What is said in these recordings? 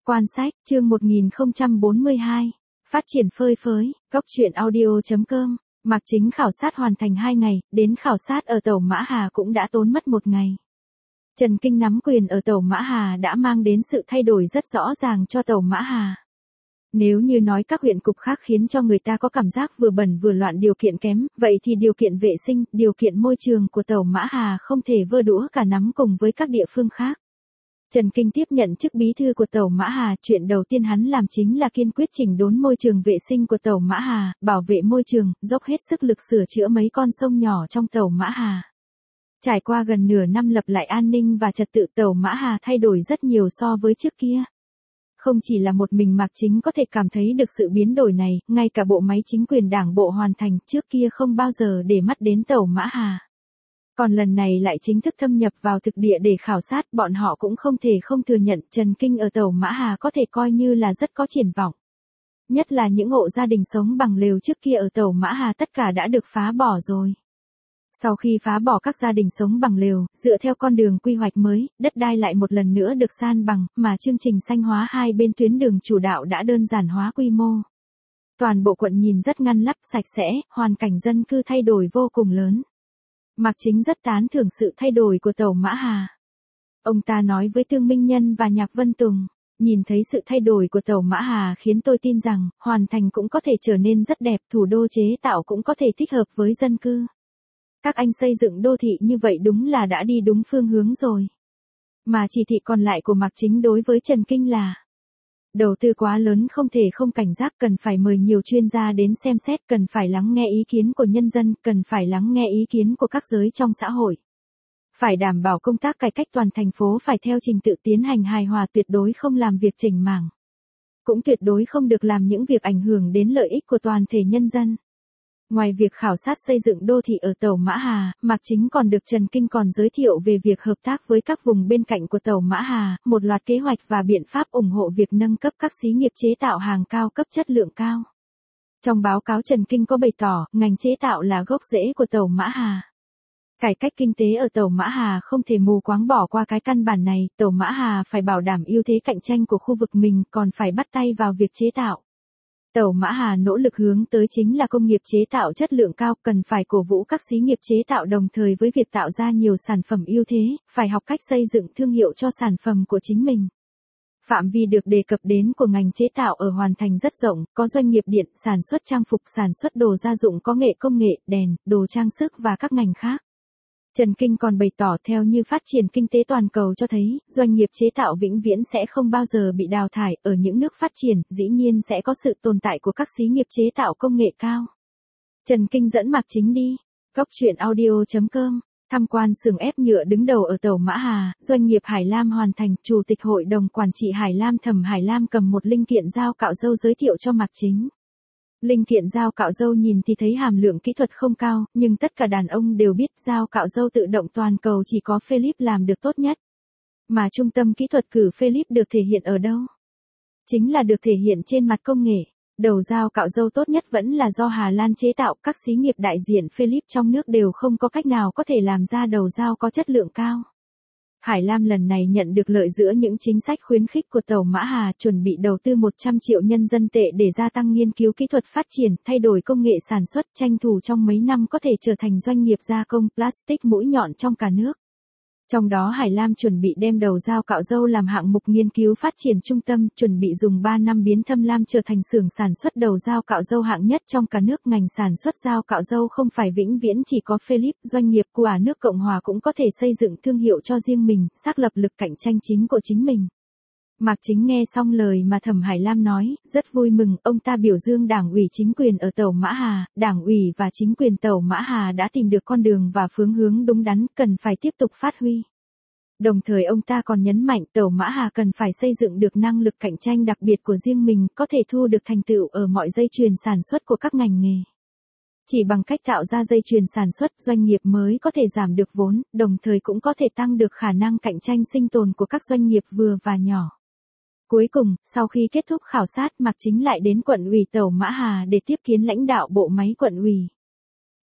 Quan sách, chương 1042. Phát triển phơi phới, góc truyện audio.com. Mạc Chính khảo sát hoàn thành 2 ngày, đến khảo sát ở Tẩu Mã Hà cũng đã tốn mất 1 ngày. Trần Kinh nắm quyền ở Tẩu Mã Hà đã mang đến sự thay đổi rất rõ ràng cho Tẩu Mã Hà. Nếu như nói các huyện cục khác khiến cho người ta có cảm giác vừa bẩn vừa loạn điều kiện kém, vậy thì điều kiện vệ sinh, điều kiện môi trường của Tẩu Mã Hà không thể vơ đũa cả nắm cùng với các địa phương khác. Trần Kinh tiếp nhận chức bí thư của Tẩu Mã Hà, chuyện đầu tiên hắn làm chính là kiên quyết chỉnh đốn môi trường vệ sinh của Tẩu Mã Hà, bảo vệ môi trường, dốc hết sức lực sửa chữa mấy con sông nhỏ trong Tẩu Mã Hà. Trải qua gần nửa năm lập lại an ninh và trật tự, Tẩu Mã Hà thay đổi rất nhiều so với trước kia. Không chỉ là một mình Mạc Chính có thể cảm thấy được sự biến đổi này, ngay cả bộ máy chính quyền đảng bộ hoàn thành trước kia không bao giờ để mắt đến Tẩu Mã Hà. Còn lần này lại chính thức thâm nhập vào thực địa để khảo sát, bọn họ cũng không thể không thừa nhận Trần Kinh ở Tẩu Mã Hà có thể coi như là rất có triển vọng. Nhất là những hộ gia đình sống bằng lều trước kia ở Tẩu Mã Hà tất cả đã được phá bỏ rồi. Sau khi phá bỏ các gia đình sống bằng lều, dựa theo con đường quy hoạch mới, đất đai lại một lần nữa được san bằng, mà chương trình xanh hóa hai bên tuyến đường chủ đạo đã đơn giản hóa quy mô. Toàn bộ quận nhìn rất ngăn nắp sạch sẽ, hoàn cảnh dân cư thay đổi vô cùng lớn. Mạc Chính rất tán thưởng sự thay đổi của Tẩu Mã Hà. Ông ta nói với Tương Minh Nhân và Nhạc Vân Tùng, nhìn thấy sự thay đổi của Tẩu Mã Hà khiến tôi tin rằng, hoàn thành cũng có thể trở nên rất đẹp, thủ đô chế tạo cũng có thể thích hợp với dân cư. Các anh xây dựng đô thị như vậy đúng là đã đi đúng phương hướng rồi. Mà chỉ thị còn lại của Mạc Chính đối với Trần Kinh là đầu tư quá lớn không thể không cảnh giác, cần phải mời nhiều chuyên gia đến xem xét, cần phải lắng nghe ý kiến của nhân dân, cần phải lắng nghe ý kiến của các giới trong xã hội. Phải đảm bảo công tác cải cách toàn thành phố phải theo trình tự tiến hành hài hòa, tuyệt đối không làm việc chểnh mảng. Cũng tuyệt đối không được làm những việc ảnh hưởng đến lợi ích của toàn thể nhân dân. Ngoài việc khảo sát xây dựng đô thị ở Tẩu Mã Hà, Mạc Chính còn được Trần Kinh còn giới thiệu về việc hợp tác với các vùng bên cạnh của Tẩu Mã Hà, một loạt kế hoạch và biện pháp ủng hộ việc nâng cấp các xí nghiệp chế tạo hàng cao cấp chất lượng cao. Trong báo cáo Trần Kinh có bày tỏ, ngành chế tạo là gốc rễ của Tẩu Mã Hà. Cải cách kinh tế ở Tẩu Mã Hà không thể mù quáng bỏ qua cái căn bản này, Tẩu Mã Hà phải bảo đảm ưu thế cạnh tranh của khu vực mình, còn phải bắt tay vào việc chế tạo. Tẩu Mã Hà nỗ lực hướng tới chính là công nghiệp chế tạo chất lượng cao, cần phải cổ vũ các xí nghiệp chế tạo đồng thời với việc tạo ra nhiều sản phẩm ưu thế, phải học cách xây dựng thương hiệu cho sản phẩm của chính mình. Phạm vi được đề cập đến của ngành chế tạo ở Hoàn Thành rất rộng, có doanh nghiệp điện, sản xuất trang phục, sản xuất đồ gia dụng có nghệ công nghệ, đèn, đồ trang sức và các ngành khác. Trần Kinh còn bày tỏ theo như phát triển kinh tế toàn cầu cho thấy, doanh nghiệp chế tạo vĩnh viễn sẽ không bao giờ bị đào thải, ở những nước phát triển, dĩ nhiên sẽ có sự tồn tại của các xí nghiệp chế tạo công nghệ cao. Trần Kinh dẫn Mạc Chính đi. Góc truyện audio.com. Tham quan xưởng ép nhựa đứng đầu ở Tẩu Mã Hà, doanh nghiệp Hải Lam Hoàn Thành, Chủ tịch Hội đồng Quản trị Hải Lam Thẩm Hải Lam cầm một linh kiện dao cạo râu giới thiệu cho Mạc Chính. Linh kiện dao cạo râu nhìn thì thấy hàm lượng kỹ thuật không cao, nhưng tất cả đàn ông đều biết dao cạo râu tự động toàn cầu chỉ có Philips làm được tốt nhất. Mà trung tâm kỹ thuật cử Philips được thể hiện ở đâu? Chính là được thể hiện trên mặt công nghệ. Đầu dao cạo râu tốt nhất vẫn là do Hà Lan chế tạo, các xí nghiệp đại diện Philips trong nước đều không có cách nào có thể làm ra đầu dao có chất lượng cao. Hải Lam lần này nhận được lợi giữa những chính sách khuyến khích của Tẩu Mã Hà, chuẩn bị đầu tư 100 triệu nhân dân tệ để gia tăng nghiên cứu kỹ thuật phát triển, thay đổi công nghệ sản xuất, tranh thủ trong mấy năm có thể trở thành doanh nghiệp gia công plastic mũi nhọn trong cả nước. Trong đó Hải Lam chuẩn bị đem đầu dao cạo râu làm hạng mục nghiên cứu phát triển trung tâm, chuẩn bị dùng 3 năm biến Thâm Lam trở thành xưởng sản xuất đầu dao cạo râu hạng nhất trong cả nước. Ngành sản xuất dao cạo râu không phải vĩnh viễn chỉ có Philips, doanh nghiệp của nước Cộng Hòa cũng có thể xây dựng thương hiệu cho riêng mình, xác lập lực cạnh tranh chính của chính mình. Mạc Chính nghe xong lời mà Thẩm Hải Lam nói, rất vui mừng, ông ta biểu dương Đảng ủy chính quyền ở Tẩu Mã Hà, Đảng ủy và chính quyền Tẩu Mã Hà đã tìm được con đường và phương hướng đúng đắn, cần phải tiếp tục phát huy. Đồng thời ông ta còn nhấn mạnh Tẩu Mã Hà cần phải xây dựng được năng lực cạnh tranh đặc biệt của riêng mình, có thể thu được thành tựu ở mọi dây chuyền sản xuất của các ngành nghề. Chỉ bằng cách tạo ra dây chuyền sản xuất, doanh nghiệp mới có thể giảm được vốn, đồng thời cũng có thể tăng được khả năng cạnh tranh sinh tồn của các doanh nghiệp vừa và nhỏ. Cuối cùng, sau khi kết thúc khảo sát, Mạc Chính lại đến quận ủy Tẩu Mã Hà để tiếp kiến lãnh đạo bộ máy quận ủy.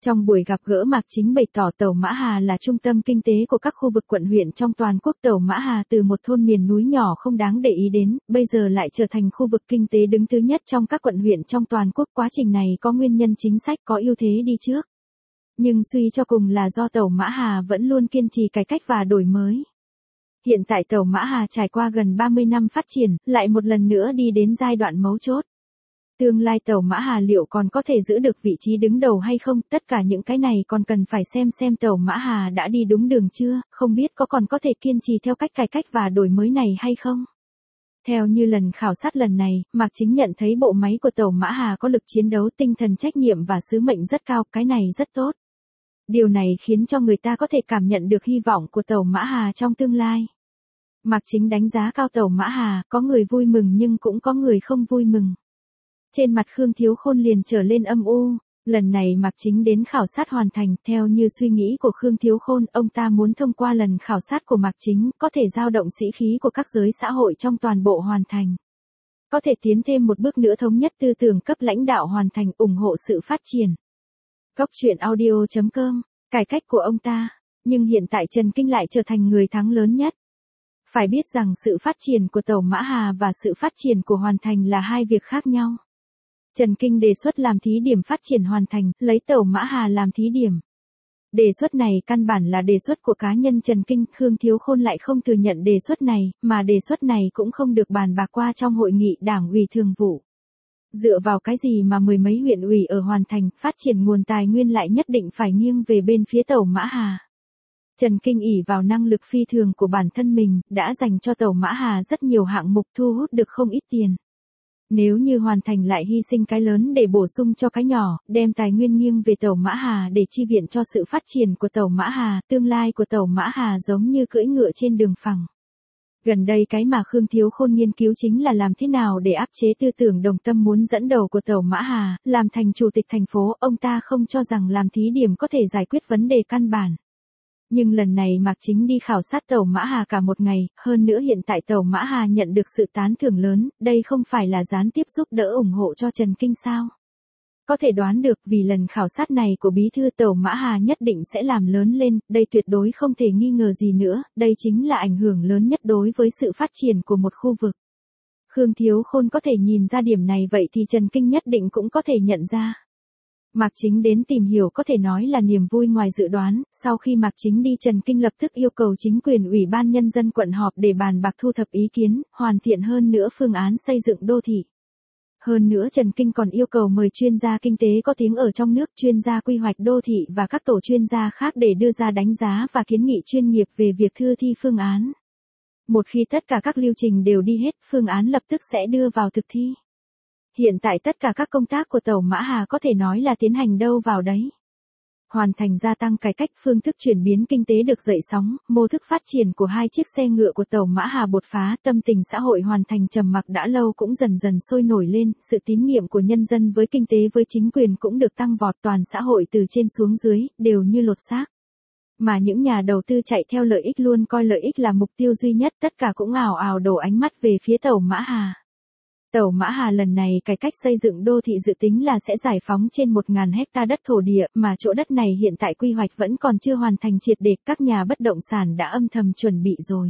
Trong buổi gặp gỡ Mạc Chính bày tỏ Tẩu Mã Hà là trung tâm kinh tế của các khu vực quận huyện trong toàn quốc. Tẩu Mã Hà từ một thôn miền núi nhỏ không đáng để ý đến, bây giờ lại trở thành khu vực kinh tế đứng thứ nhất trong các quận huyện trong toàn quốc. Quá trình này có nguyên nhân chính sách có ưu thế đi trước. Nhưng suy cho cùng là do Tẩu Mã Hà vẫn luôn kiên trì cải cách và đổi mới. Hiện tại Tẩu Mã Hà trải qua gần 30 năm phát triển, lại một lần nữa đi đến giai đoạn mấu chốt. Tương lai Tẩu Mã Hà liệu còn có thể giữ được vị trí đứng đầu hay không, tất cả những cái này còn cần phải xem Tẩu Mã Hà đã đi đúng đường chưa, không biết còn có thể kiên trì theo cách cải cách và đổi mới này hay không. Theo như lần khảo sát lần này, Mạc Chính nhận thấy bộ máy của Tẩu Mã Hà có lực chiến đấu, tinh thần trách nhiệm và sứ mệnh rất cao, cái này rất tốt. Điều này khiến cho người ta có thể cảm nhận được hy vọng của Tẩu Mã Hà trong tương lai. Mạc Chính đánh giá cao Tẩu Mã Hà, có người vui mừng nhưng cũng có người không vui mừng. Trên mặt Khương Thiếu Khôn liền trở lên âm u, lần này Mạc Chính đến khảo sát hoàn thành, theo như suy nghĩ của Khương Thiếu Khôn, ông ta muốn thông qua lần khảo sát của Mạc Chính, có thể dao động sĩ khí của các giới xã hội trong toàn bộ hoàn thành. Có thể tiến thêm một bước nữa thống nhất tư tưởng cấp lãnh đạo hoàn thành, ủng hộ sự phát triển. Góc truyện audio.com, cải cách của ông ta, nhưng hiện tại Trần Kinh lại trở thành người thắng lớn nhất. Phải biết rằng sự phát triển của Tẩu Mã Hà và sự phát triển của Hoàn Thành là hai việc khác nhau. Trần Kinh đề xuất làm thí điểm phát triển Hoàn Thành, lấy Tẩu Mã Hà làm thí điểm. Đề xuất này căn bản là đề xuất của cá nhân Trần Kinh, Khương Thiếu Khôn lại không thừa nhận đề xuất này, mà đề xuất này cũng không được bàn bạc qua trong hội nghị Đảng ủy Thường vụ. Dựa vào cái gì mà mười mấy huyện ủy ở Hoàn Thành phát triển nguồn tài nguyên lại nhất định phải nghiêng về bên phía Tẩu Mã Hà? Trần Kinh ỷ vào năng lực phi thường của bản thân mình, đã dành cho Tẩu Mã Hà rất nhiều hạng mục, thu hút được không ít tiền. Nếu như Hoàn Thành lại hy sinh cái lớn để bổ sung cho cái nhỏ, đem tài nguyên nghiêng về Tẩu Mã Hà để chi viện cho sự phát triển của Tẩu Mã Hà, tương lai của Tẩu Mã Hà giống như cưỡi ngựa trên đường phẳng. Gần đây cái mà Khương Thiếu Khôn nghiên cứu chính là làm thế nào để áp chế tư tưởng đồng tâm muốn dẫn đầu của Tẩu Mã Hà, làm thành chủ tịch thành phố. Ông ta không cho rằng làm thí điểm có thể giải quyết vấn đề căn bản. Nhưng lần này Mạc Chính đi khảo sát Tẩu Mã Hà cả một ngày, hơn nữa hiện tại Tẩu Mã Hà nhận được sự tán thưởng lớn, đây không phải là gián tiếp giúp đỡ ủng hộ cho Trần Kinh sao? Có thể đoán được vì lần khảo sát này của Bí thư Tẩu Mã Hà nhất định sẽ làm lớn lên, đây tuyệt đối không thể nghi ngờ gì nữa, đây chính là ảnh hưởng lớn nhất đối với sự phát triển của một khu vực. Khương Thiếu Khôn có thể nhìn ra điểm này, vậy thì Trần Kinh nhất định cũng có thể nhận ra. Mạc Chính đến tìm hiểu có thể nói là niềm vui ngoài dự đoán, sau khi Mạc Chính đi Trần Kinh lập tức yêu cầu chính quyền Ủy ban Nhân dân quận họp để bàn bạc thu thập ý kiến, hoàn thiện hơn nữa phương án xây dựng đô thị. Hơn nữa Trần Kinh còn yêu cầu mời chuyên gia kinh tế có tiếng ở trong nước, chuyên gia quy hoạch đô thị và các tổ chuyên gia khác để đưa ra đánh giá và kiến nghị chuyên nghiệp về việc thư thi phương án. Một khi tất cả các lưu trình đều đi hết, phương án lập tức sẽ đưa vào thực thi. Hiện tại tất cả các công tác của Tẩu Mã Hà có thể nói là tiến hành đâu vào đấy. Hoàn Thành gia tăng cải cách, phương thức chuyển biến kinh tế được dậy sóng, mô thức phát triển của hai chiếc xe ngựa của Tẩu Mã Hà bột phá, tâm tình xã hội Hoàn Thành trầm mặc đã lâu cũng dần dần sôi nổi lên, sự tín nhiệm của nhân dân với kinh tế với chính quyền cũng được tăng vọt, toàn xã hội từ trên xuống dưới, đều như lột xác. Mà những nhà đầu tư chạy theo lợi ích luôn coi lợi ích là mục tiêu duy nhất, tất cả cũng ào ào đổ ánh mắt về phía Tẩu Mã Hà. Tẩu Mã Hà lần này cải cách xây dựng đô thị dự tính là sẽ giải phóng trên 1.000 hecta đất thổ địa, mà chỗ đất này hiện tại quy hoạch vẫn còn chưa hoàn thành triệt để, các nhà bất động sản đã âm thầm chuẩn bị rồi.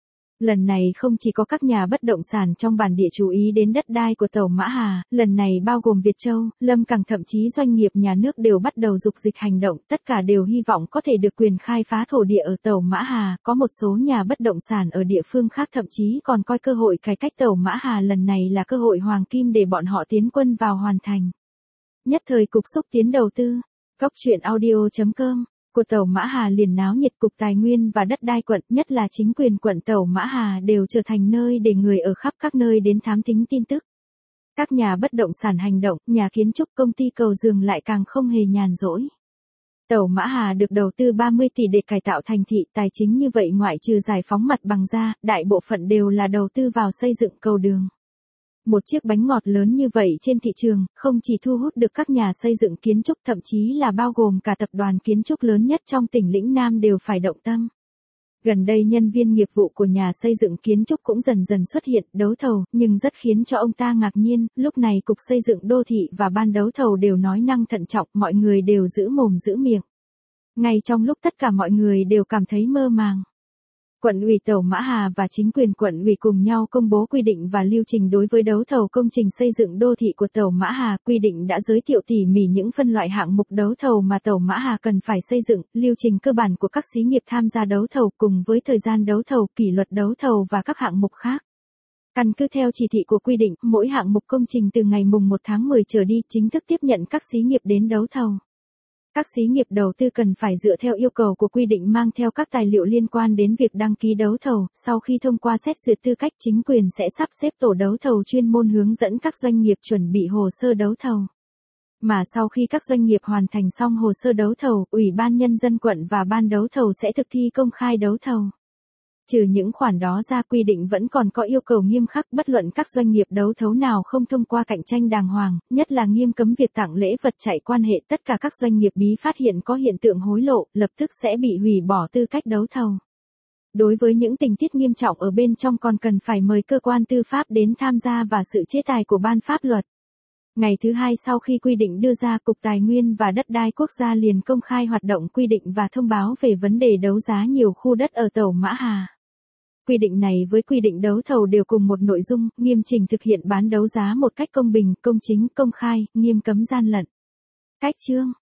Lần này không chỉ có các nhà bất động sản trong bản địa chú ý đến đất đai của Tẩu Mã Hà, lần này bao gồm Việt Châu, Lâm Cảng, thậm chí doanh nghiệp nhà nước đều bắt đầu dục dịch hành động, tất cả đều hy vọng có thể được quyền khai phá thổ địa ở Tẩu Mã Hà, có một số nhà bất động sản ở địa phương khác thậm chí còn coi cơ hội cải cách Tẩu Mã Hà lần này là cơ hội hoàng kim để bọn họ tiến quân vào Hoàn Thành. Nhất thời cục xúc tiến đầu tư, góc truyện audio.com của Tẩu Mã Hà liền náo nhiệt, cục tài nguyên và đất đai quận, nhất là chính quyền quận Tẩu Mã Hà đều trở thành nơi để người ở khắp các nơi đến thám thính tin tức. Các nhà bất động sản hành động, nhà kiến trúc, công ty cầu giường lại càng không hề nhàn rỗi. Tẩu Mã Hà được đầu tư 30 tỷ để cải tạo thành thị, tài chính như vậy ngoại trừ giải phóng mặt bằng ra, đại bộ phận đều là đầu tư vào xây dựng cầu đường. Một chiếc bánh ngọt lớn như vậy trên thị trường, không chỉ thu hút được các nhà xây dựng kiến trúc, thậm chí là bao gồm cả tập đoàn kiến trúc lớn nhất trong tỉnh lĩnh Nam đều phải động tâm. Gần đây nhân viên nghiệp vụ của nhà xây dựng kiến trúc cũng dần dần xuất hiện đấu thầu, nhưng rất khiến cho ông ta ngạc nhiên, lúc này Cục Xây dựng Đô thị và ban đấu thầu đều nói năng thận trọng, mọi người đều giữ mồm giữ miệng. Ngay trong lúc tất cả mọi người đều cảm thấy mơ màng. Quận ủy Tẩu Mã Hà và chính quyền quận ủy cùng nhau công bố quy định và lưu trình đối với đấu thầu công trình xây dựng đô thị của Tẩu Mã Hà. Quy định đã giới thiệu tỉ mỉ những phân loại hạng mục đấu thầu mà Tẩu Mã Hà cần phải xây dựng, lưu trình cơ bản của các xí nghiệp tham gia đấu thầu cùng với thời gian đấu thầu, kỷ luật đấu thầu và các hạng mục khác. Căn cứ theo chỉ thị của quy định, mỗi hạng mục công trình từ ngày mùng 1 tháng 10 trở đi chính thức tiếp nhận các xí nghiệp đến đấu thầu. Các xí nghiệp đầu tư cần phải dựa theo yêu cầu của quy định mang theo các tài liệu liên quan đến việc đăng ký đấu thầu, sau khi thông qua xét duyệt tư cách chính quyền sẽ sắp xếp tổ đấu thầu chuyên môn hướng dẫn các doanh nghiệp chuẩn bị hồ sơ đấu thầu. Mà sau khi các doanh nghiệp hoàn thành xong hồ sơ đấu thầu, Ủy ban Nhân dân quận và ban đấu thầu sẽ thực thi công khai đấu thầu. Trừ những khoản đó ra, quy định vẫn còn có yêu cầu nghiêm khắc, bất luận các doanh nghiệp đấu thầu nào không thông qua cạnh tranh đàng hoàng, nhất là nghiêm cấm việc tặng lễ vật chạy quan hệ. Tất cả các doanh nghiệp bí phát hiện có hiện tượng hối lộ, lập tức sẽ bị hủy bỏ tư cách đấu thầu. Đối với những tình tiết nghiêm trọng ở bên trong còn cần phải mời cơ quan tư pháp đến tham gia và sự chế tài của ban pháp luật. Ngày thứ hai sau khi quy định đưa ra, Cục Tài nguyên và Đất đai Quốc gia liền công khai hoạt động quy định và thông báo về vấn đề đấu giá nhiều khu đất ở Tẩu Mã Hà. Quy định này với quy định đấu thầu đều cùng một nội dung, nghiêm chỉnh thực hiện bán đấu giá một cách công bình, công chính, công khai, nghiêm cấm gian lận. Cách chương